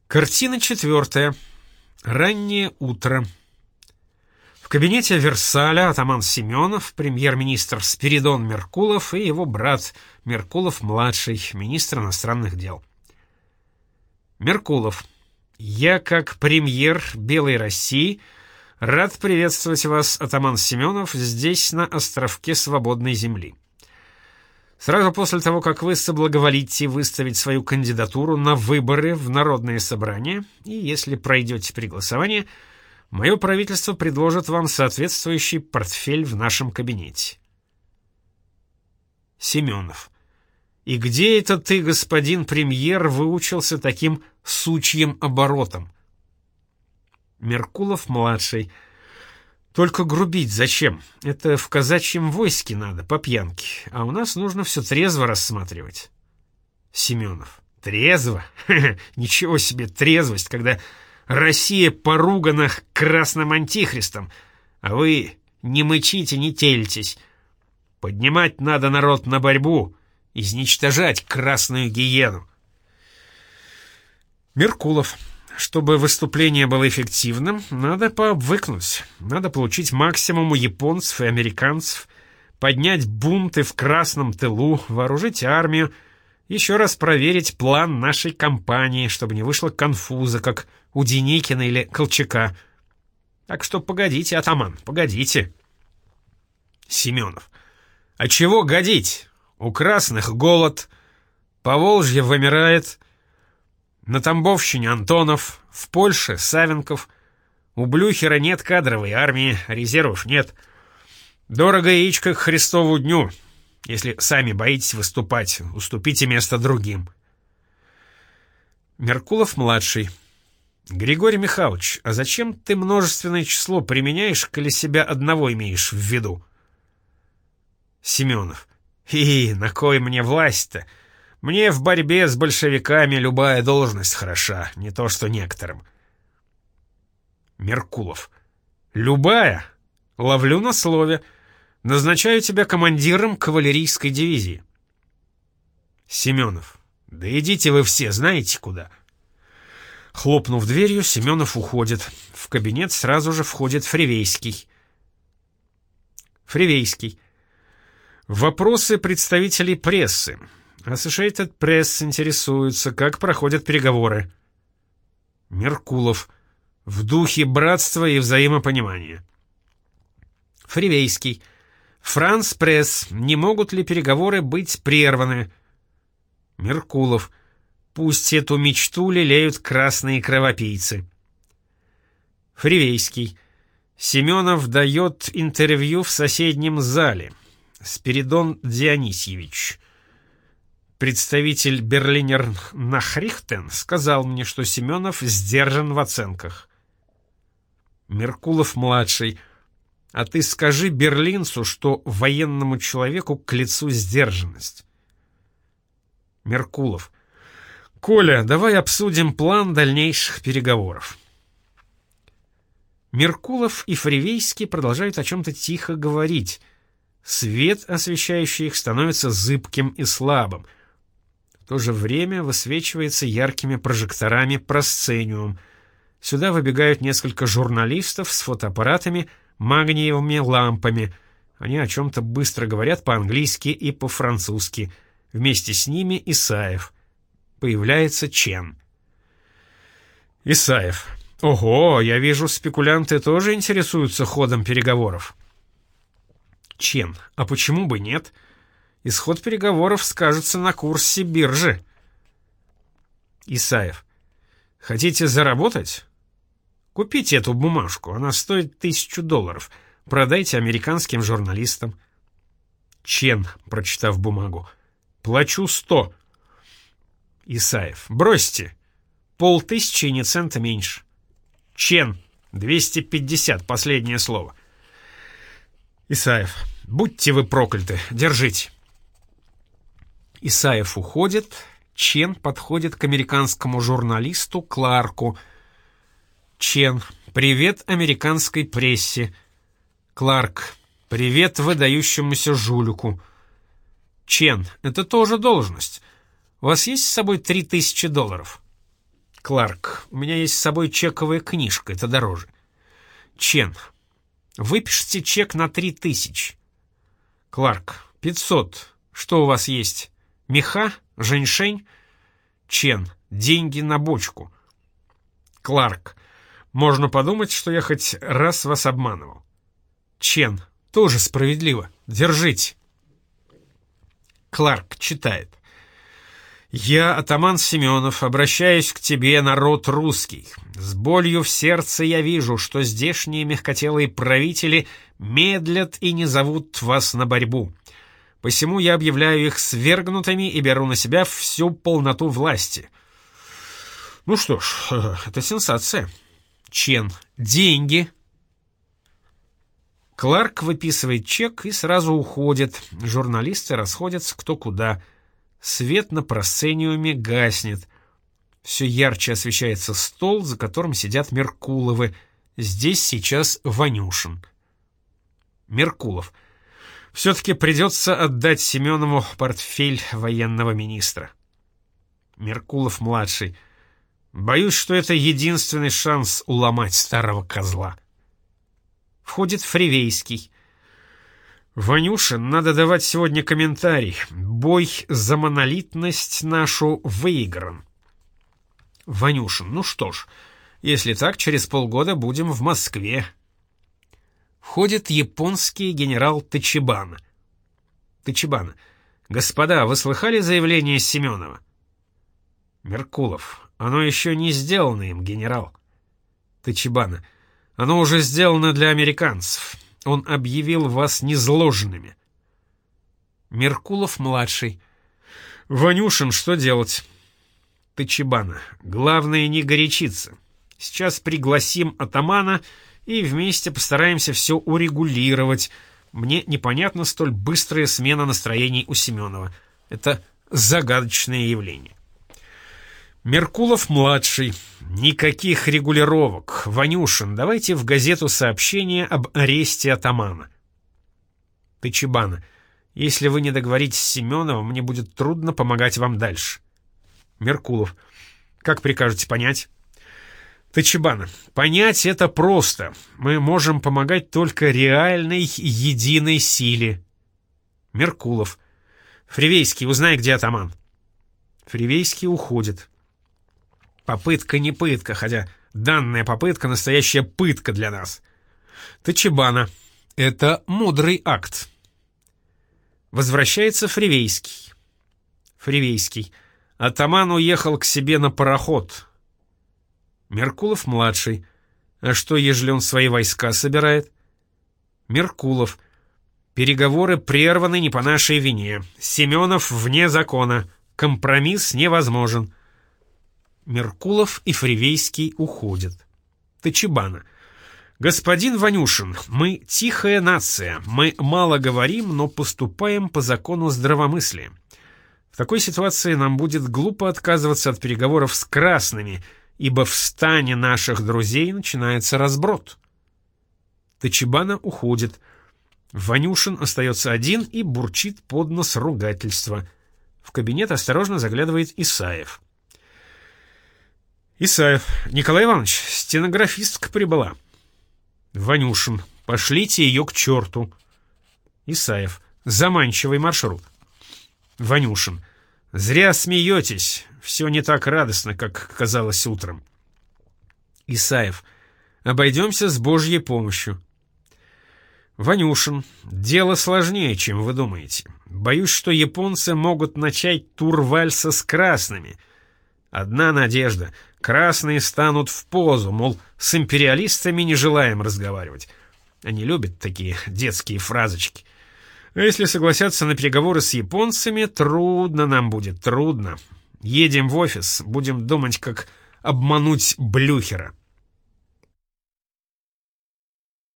Картина 4. Раннее утро. В кабинете Версаля атаман Семенов, премьер-министр Спиридон Меркулов и его брат Меркулов-младший, министр иностранных дел. Меркулов. Я, как премьер Белой России, рад приветствовать вас, атаман Семенов, здесь, на островке свободной земли. Сразу после того, как вы соблаговолите выставить свою кандидатуру на выборы в Народное собрание, и если пройдете при голосовании, мое правительство предложит вам соответствующий портфель в нашем кабинете. Семенов. И где это ты, господин премьер, выучился таким сучьим оборотом? Меркулов-младший. Только грубить зачем? Это в казачьем войске надо, по пьянке, а у нас нужно все трезво рассматривать. Семенов. Трезво? Ничего себе трезвость, когда Россия поругана красным антихристом, а вы не мычите, не тельтесь. Поднимать надо народ на борьбу, изничтожать красную гиену. Меркулов. Чтобы выступление было эффективным, надо пообвыкнуть, надо получить максимум у японцев и американцев, поднять бунты в красном тылу, вооружить армию, еще раз проверить план нашей кампании, чтобы не вышло конфуза, как у Деникина или Колчака. Так что погодите, атаман, погодите. Семенов. А чего годить? У красных голод, Поволжье вымирает, на Тамбовщине Антонов, в Польше Савенков, у Блюхера нет кадровой армии, резервов нет. Дорого яичко к Христову дню. Если сами боитесь выступать, уступите место другим. Меркулов-младший. Григорий Михайлович, а зачем ты множественное число применяешь, коли себя одного имеешь в виду? Семенов. На кой мне власть-то? Мне в борьбе с большевиками любая должность хороша, не то что некоторым. Меркулов. Любая? Ловлю на слове. Назначаю тебя командиром кавалерийской дивизии. Семенов. Да идите вы все, знаете куда. Хлопнув дверью, Семенов уходит. В кабинет сразу же входит Фривейский. Фривейский. Вопросы представителей прессы. Associated Press интересуется, как проходят переговоры. Меркулов. В духе братства и взаимопонимания. Фривейский. France Press. Не могут ли переговоры быть прерваны? Меркулов. Пусть эту мечту лелеют красные кровопийцы. Фривейский. Семенов дает интервью в соседнем зале. Спиридон Дионисьевич. Представитель Берлинер Нахрихтен сказал мне, что Семенов сдержан в оценках. Меркулов-младший. А ты скажи берлинцу, что военному человеку к лицу сдержанность. Меркулов. Коля, давай обсудим план дальнейших переговоров. Меркулов и Фривейский продолжают о чем-то тихо говорить. Свет, освещающий их, становится зыбким и слабым. В то же время высвечивается яркими прожекторами просцениум. Сюда выбегают несколько журналистов с фотоаппаратами, магниевыми лампами. Они о чем-то быстро говорят по-английски и по-французски. Вместе с ними Исаев. Появляется Чен. Исаев. Ого, я вижу, спекулянты тоже интересуются ходом переговоров. Чен. А почему бы нет? Исход переговоров скажется на курсе биржи. Исаев. Хотите заработать? Купите эту бумажку, она стоит $1000. Продайте американским журналистам. Чен, прочитав бумагу. Плачу 100. Исаев. Бросьте. 500 и ни цента меньше. Чен. 250, последнее слово. Исаев. Будьте вы прокляты, держите. Исаев уходит, Чен подходит к американскому журналисту Кларку. Чен. Привет американской прессе. Кларк. Привет выдающемуся жулику. Чен. Это тоже должность. У вас есть с собой $3000? Кларк, у меня есть с собой чековая книжка, это дороже. Чен, выпишите чек на 3000. Кларк, 500. Что у вас есть? Меха? Женьшень? Чен, деньги на бочку. Кларк, можно подумать, что я хоть раз вас обманывал. Чен, тоже справедливо. Держите. Кларк читает. «Я, атаман Семенов, обращаюсь к тебе, народ русский. С болью в сердце я вижу, что здешние мягкотелые правители медлят и не зовут вас на борьбу. Посему я объявляю их свергнутыми и беру на себя всю полноту власти». Ну что ж, это сенсация. Чен. Деньги. Кларк выписывает чек и сразу уходит. Журналисты расходятся кто куда. Свет на просцениуме гаснет. Все ярче освещается стол, за которым сидят Меркуловы. Здесь сейчас Ванюшин. Меркулов. Все-таки придется отдать Семенову портфель военного министра. Меркулов-младший. Боюсь, что это единственный шанс уломать старого козла. Входит Фривейский. «Ванюшин, надо давать сегодня комментарий. Бой за монолитность нашу выигран». Ванюшин. Ну что ж, если так, через полгода будем в Москве. Входит японский генерал Тачибана. Тачибана. Господа, вы слыхали заявление Семенова? Меркулов. Оно еще не сделано им, генерал. Тачибана. Оно уже сделано для американцев. Он объявил вас незложенными. Меркулов-младший. Ванюшин, что делать? Тачибана. Главное не горячиться. Сейчас пригласим атамана и вместе постараемся все урегулировать. Мне непонятна столь быстрая смена настроений у Семенова. Это загадочное явление. Меркулов-младший. Никаких регулировок. Ванюшин, давайте в газету сообщение об аресте атамана. Тачибана. Если вы не договоритесь с Семеновым, мне будет трудно помогать вам дальше. Меркулов. Как прикажете понять? Тачибана. Понять это просто. Мы можем помогать только реальной единой силе. Меркулов. Фривейский, узнай, где атаман. Фривейский уходит. Попытка не пытка, хотя данная попытка — настоящая пытка для нас. Тачибана. Это мудрый акт. Возвращается Фривейский. Фривейский. Атаман уехал к себе на пароход. Меркулов-младший. А что, ежели он свои войска собирает? Меркулов. Переговоры прерваны не по нашей вине. Семенов вне закона. Компромисс невозможен. Меркулов и Фривейский уходят. Тачибана. Господин Ванюшин, мы тихая нация. Мы мало говорим, но поступаем по закону здравомыслия. В такой ситуации нам будет глупо отказываться от переговоров с красными, ибо в стане наших друзей начинается разброд. Тачибана уходит. Ванюшин остается один и бурчит под нос ругательства. В кабинет осторожно заглядывает Исаев. Исаев. Николай Иванович, стенографистка прибыла. Ванюшин. Пошлите ее к черту. Исаев. Заманчивый маршрут. Ванюшин. Зря смеетесь. Все не так радостно, как казалось утром. Исаев. Обойдемся с Божьей помощью. Ванюшин. Дело сложнее, чем вы думаете. Боюсь, что японцы могут начать тур вальса с красными. Одна надежда. Красные станут в позу, мол, с империалистами не желаем разговаривать. Они любят такие детские фразочки. А если согласятся на переговоры с японцами, трудно нам будет, трудно. Едем в офис, будем думать, как обмануть Блюхера.